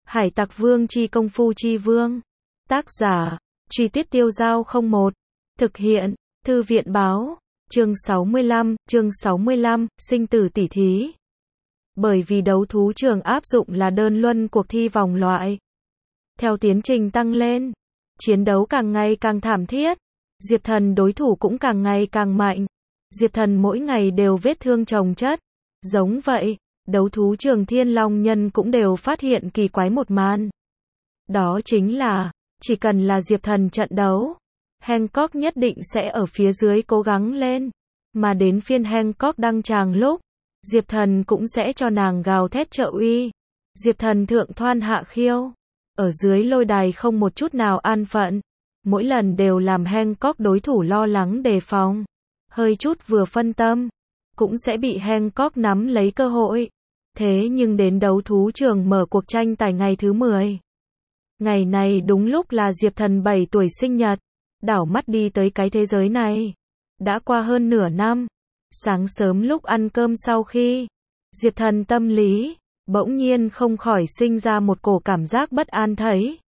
Hải Tặc Vương chi công phu chi vương. Tác giả, Truy Tuyết Tiêu Dao 01. Thực hiện, Thư viện báo. Chương 65, sinh tử tỉ thí. Bởi vì đấu thú trường áp dụng là đơn luân cuộc thi vòng loại. Theo tiến trình tăng lên, chiến đấu càng ngày càng thảm thiết. Diệp Thần đối thủ cũng càng ngày càng mạnh. Diệp Thần mỗi ngày đều vết thương chồng chất. Giống vậy, đấu thú trường Thiên Long Nhân cũng đều phát hiện kỳ quái một màn. Đó chính là, chỉ cần là Diệp Thần trận đấu, Hancock nhất định sẽ ở phía dưới cố gắng lên. Mà đến phiên Hancock đăng tràng lúc, Diệp Thần cũng sẽ cho nàng gào thét trợ uy. Diệp Thần thượng thoan hạ khiêu, ở dưới lôi đài không một chút nào an phận. Mỗi lần đều làm Hancock đối thủ lo lắng đề phòng. Hơi chút vừa phân tâm, cũng sẽ bị Hancock nắm lấy cơ hội. Thế nhưng đến đấu thú trường mở cuộc tranh tài ngày thứ 10. Ngày này đúng lúc là Diệp Thần 7 tuổi sinh nhật. Đảo mắt đi tới cái thế giới này. Đã qua hơn nửa năm. Sáng sớm lúc ăn cơm sau khi, Diệp Thần tâm lý, bỗng nhiên không khỏi sinh ra một cổ cảm giác bất an thấy.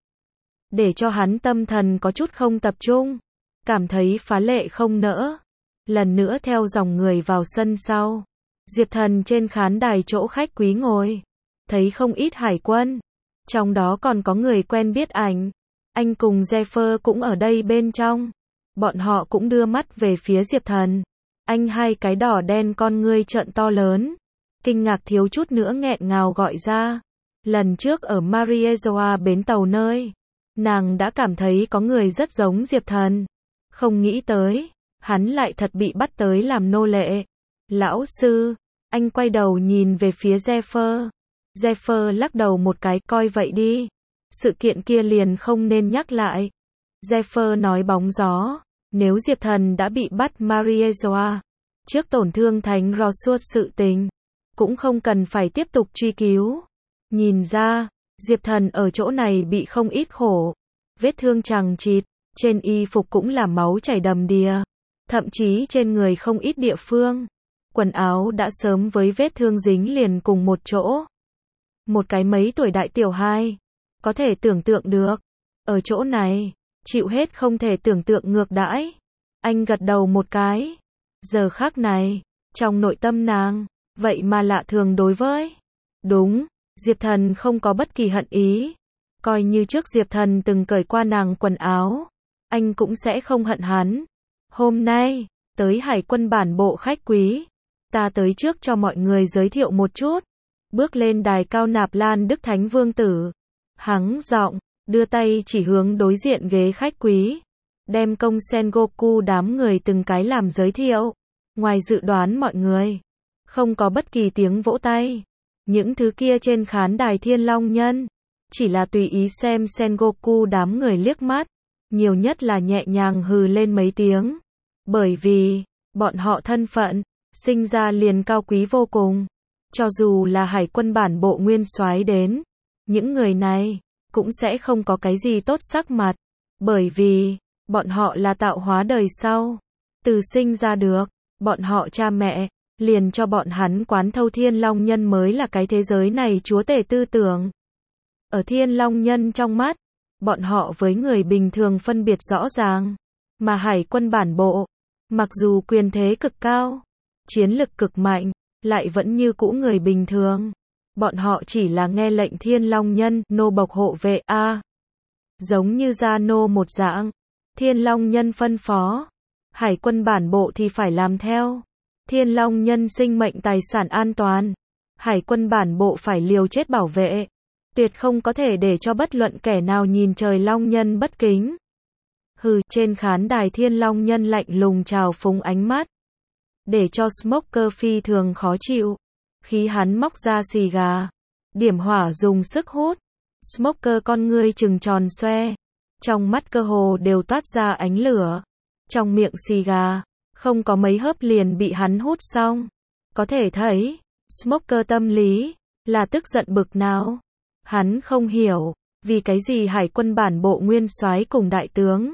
Để cho hắn tâm thần có chút không tập trung. Cảm thấy phá lệ không nỡ. Lần nữa theo dòng người vào sân sau. Diệp Thần trên khán đài chỗ khách quý ngồi. Thấy không ít hải quân. Trong đó còn có người quen biết ảnh. Anh cùng Zephyr cũng ở đây bên trong. Bọn họ cũng đưa mắt về phía Diệp Thần. Anh hai cái đỏ đen con ngươi trợn to lớn. Kinh ngạc thiếu chút nữa nghẹn ngào gọi ra. Lần trước ở Mariejoa bến tàu nơi, nàng đã cảm thấy có người rất giống Diệp Thần. Không nghĩ tới, hắn lại thật bị bắt tới làm nô lệ. Lão sư, anh quay đầu nhìn về phía Zephyr. Zephyr lắc đầu một cái, coi vậy đi. Sự kiện kia liền không nên nhắc lại. Zephyr nói bóng gió. Nếu Diệp Thần đã bị bắt Mariejoa, trước tổn thương Thánh Rosuốt sự tình, cũng không cần phải tiếp tục truy cứu. Nhìn ra, Diệp Thần ở chỗ này bị không ít khổ. Vết thương chằng chịt, trên y phục cũng là máu chảy đầm đìa. Thậm chí trên người không ít địa phương. Quần áo đã sớm với vết thương dính liền cùng một chỗ. Một cái mấy tuổi đại tiểu hai. Có thể tưởng tượng được. Ở chỗ này, chịu hết không thể tưởng tượng ngược đãi. Anh gật đầu một cái. Giờ khắc này, trong nội tâm nàng, vậy mà lạ thường đối với. Đúng, Diệp Thần không có bất kỳ hận ý. Coi như trước Diệp Thần từng cởi qua nàng quần áo, anh cũng sẽ không hận hắn. Hôm nay, tới hải quân bản bộ khách quý. Ta tới trước cho mọi người giới thiệu một chút. Bước lên đài cao Nạp Lan Đức Thánh Vương Tử. Hắng giọng, đưa tay chỉ hướng đối diện ghế khách quý. Đem công Sengoku đám người từng cái làm giới thiệu. Ngoài dự đoán mọi người, không có bất kỳ tiếng vỗ tay. Những thứ kia trên khán đài Thiên Long Nhân, chỉ là tùy ý xem Sengoku đám người liếc mắt. Nhiều nhất là nhẹ nhàng hừ lên mấy tiếng. Bởi vì, bọn họ thân phận, sinh ra liền cao quý vô cùng. Cho dù là hải quân bản bộ nguyên soái đến, những người này cũng sẽ không có cái gì tốt sắc mặt. Bởi vì, bọn họ là tạo hóa đời sau. Từ sinh ra được, bọn họ cha mẹ, liền cho bọn hắn quán thâu Thiên Long Nhân mới là cái thế giới này chúa tể tư tưởng. Ở Thiên Long Nhân trong mắt, bọn họ với người bình thường phân biệt rõ ràng. Mà hải quân bản bộ, mặc dù quyền thế cực cao, chiến lực cực mạnh, lại vẫn như cũ người bình thường. Bọn họ chỉ là nghe lệnh Thiên Long Nhân, nô bộc hộ vệ a. Giống như gia nô một dạng. Thiên Long Nhân phân phó, hải quân bản bộ thì phải làm theo. Thiên Long Nhân sinh mệnh tài sản an toàn, hải quân bản bộ phải liều chết bảo vệ. Tuyệt không có thể để cho bất luận kẻ nào nhìn trời Long Nhân bất kính. Hừ, trên khán đài Thiên Long Nhân lạnh lùng trào phúng ánh mắt. Để cho Smoker phi thường khó chịu. Khi hắn móc ra xì gà, điểm hỏa dùng sức hút. Smoker con ngươi trừng tròn xoe. Trong mắt cơ hồ đều toát ra ánh lửa. Trong miệng xì gà, không có mấy hớp liền bị hắn hút xong. Có thể thấy, Smoker tâm lý, là tức giận bực nào. Hắn không hiểu, vì cái gì hải quân bản bộ nguyên soái cùng đại tướng.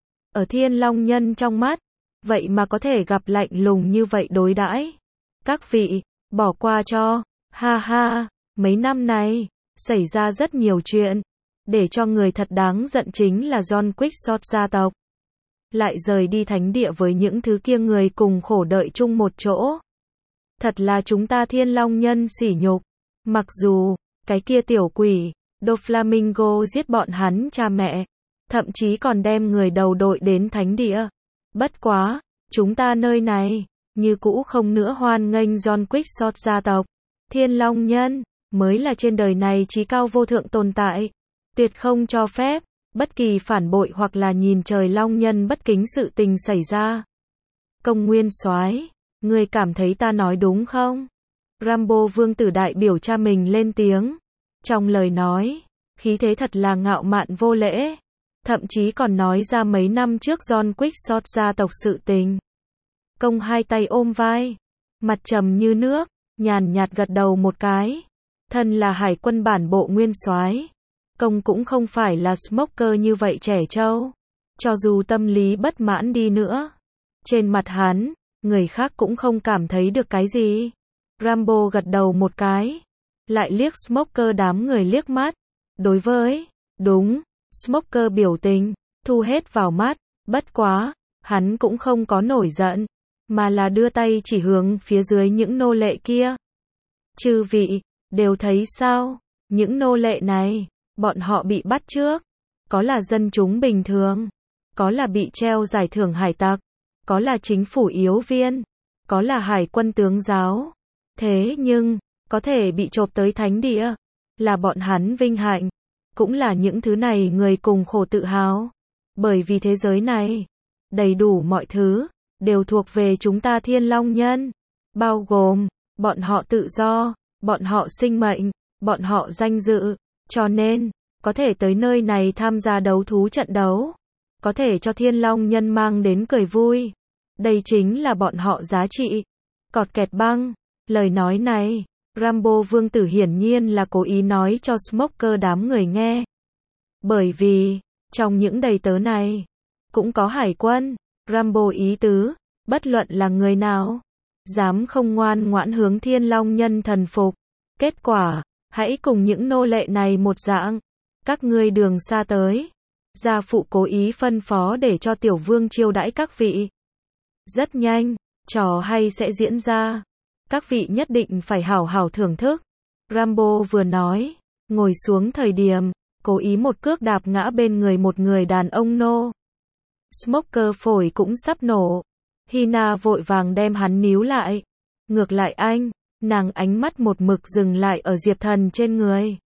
Ở Thiên Long Nhân trong mắt, vậy mà có thể gặp lạnh lùng như vậy đối đãi. Các vị, bỏ qua cho, ha ha, mấy năm nay, xảy ra rất nhiều chuyện. Để cho người thật đáng giận chính là John Quixote gia tộc. Lại rời đi thánh địa với những thứ kia người cùng khổ đợi chung một chỗ. Thật là chúng ta Thiên Long nhân sỉ nhục. Mặc dù, cái kia tiểu quỷ, Doflamingo giết bọn hắn cha mẹ. Thậm chí còn đem người đầu đội đến thánh địa. Bất quá, chúng ta nơi này, như cũ không nữa hoan nghênh John Quixote gia tộc. Thiên Long nhân, mới là trên đời này chí cao vô thượng tồn tại. Tuyệt không cho phép, bất kỳ phản bội hoặc là nhìn trời long nhân bất kính sự tình xảy ra. Công Nguyên Soái, ngươi cảm thấy ta nói đúng không? Rambo vương tử đại biểu cha mình lên tiếng. Trong lời nói, khí thế thật là ngạo mạn vô lễ. Thậm chí còn nói ra mấy năm trước John Quixote gia tộc sự tình. Công hai tay ôm vai, mặt trầm như nước, nhàn nhạt gật đầu một cái. Thân là hải quân bản bộ nguyên soái, Công cũng không phải là smoker như vậy trẻ trâu. Cho dù tâm lý bất mãn đi nữa, trên mặt hắn, người khác cũng không cảm thấy được cái gì. Rambo gật đầu một cái, lại liếc smoker đám người liếc mắt. Đối với, đúng, smoker biểu tình, thu hết vào mắt, bất quá, hắn cũng không có nổi giận, mà là đưa tay chỉ hướng phía dưới những nô lệ kia. Chư vị, đều thấy sao, những nô lệ này, bọn họ bị bắt trước, có là dân chúng bình thường, có là bị treo giải thưởng hải tặc, có là chính phủ yếu viên, có là hải quân tướng giáo. Thế nhưng, có thể bị chộp tới thánh địa, là bọn hắn vinh hạnh, cũng là những thứ này người cùng khổ tự hào. Bởi vì thế giới này, đầy đủ mọi thứ, đều thuộc về chúng ta Thiên Long nhân, bao gồm, bọn họ tự do, bọn họ sinh mệnh, bọn họ danh dự, cho nên, có thể tới nơi này tham gia đấu thú trận đấu, có thể cho Thiên Long nhân mang đến cười vui. Đây chính là bọn họ giá trị. Cọt kẹt băng, lời nói này, Rambo vương tử hiển nhiên là cố ý nói cho smoker đám người nghe. Bởi vì, trong những đầy tớ này, cũng có hải quân. Rambo ý tứ, bất luận là người nào, dám không ngoan ngoãn hướng Thiên Long nhân thần phục. Kết quả, hãy cùng những nô lệ này một dạng. Các ngươi đường xa tới. Gia phụ cố ý phân phó để cho tiểu vương chiêu đãi các vị. Rất nhanh, trò hay sẽ diễn ra. Các vị nhất định phải hảo hảo thưởng thức. Rambo vừa nói, ngồi xuống thời điểm, cố ý một cước đạp ngã bên người một người đàn ông nô. Smoker phổi cũng sắp nổ. Hina vội vàng đem hắn níu lại. Ngược lại anh, nàng ánh mắt một mực dừng lại ở Diệp Thần trên người.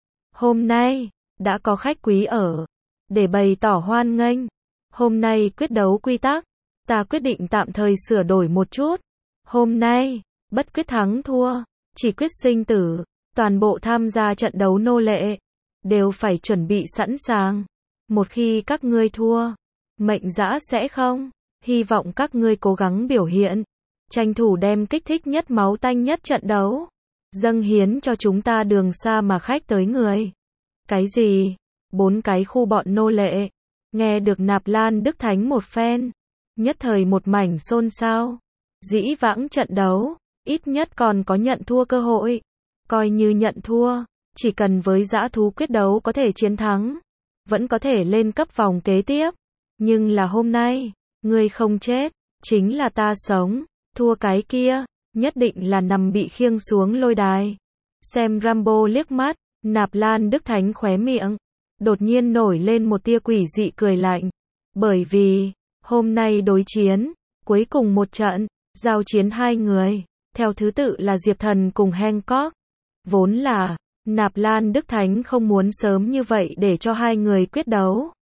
Hôm nay, đã có khách quý ở. Để bày tỏ hoan nghênh. Hôm nay quyết đấu quy tắc, ta quyết định tạm thời sửa đổi một chút. Hôm nay, bất quyết thắng thua, chỉ quyết sinh tử. Toàn bộ tham gia trận đấu nô lệ, đều phải chuẩn bị sẵn sàng. Một khi các ngươi thua, mệnh dã sẽ không. Hy vọng các ngươi cố gắng biểu hiện, tranh thủ đem kích thích nhất máu tanh nhất trận đấu, dâng hiến cho chúng ta đường xa mà khách tới người. Cái gì? 4 cái khu bọn nô lệ. Nghe được Nạp Lan Đức Thánh một phen, nhất thời một mảnh xôn xao. Dĩ vãng trận đấu, ít nhất còn có nhận thua cơ hội. Coi như nhận thua, chỉ cần với dã thú quyết đấu có thể chiến thắng, vẫn có thể lên cấp vòng kế tiếp. Nhưng là hôm nay, ngươi không chết, chính là ta sống. Thua cái kia, nhất định là nằm bị khiêng xuống lôi đài. Xem Rambo liếc mắt, Nạp Lan Đức Thánh khóe miệng đột nhiên nổi lên một tia quỷ dị cười lạnh. Bởi vì, hôm nay đối chiến, cuối cùng một trận, giao chiến hai người, theo thứ tự là Diệp Thần cùng Hancock. Vốn là, Nạp Lan Đức Thánh không muốn sớm như vậy để cho hai người quyết đấu.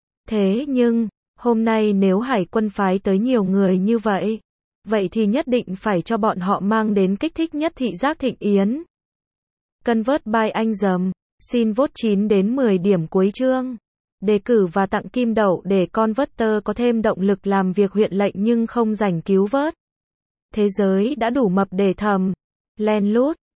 Thế nhưng, hôm nay nếu hải quân phái tới nhiều người như vậy, vậy thì nhất định phải cho bọn họ mang đến kích thích nhất thị giác thịnh yến. Convert by anh dầm, xin vote 9 đến 10 điểm cuối chương. Đề cử và tặng kim đậu để Converter có thêm động lực làm việc huyện lệnh nhưng không rảnh cứu vớt. Thế giới đã đủ mập để thầm, len lút,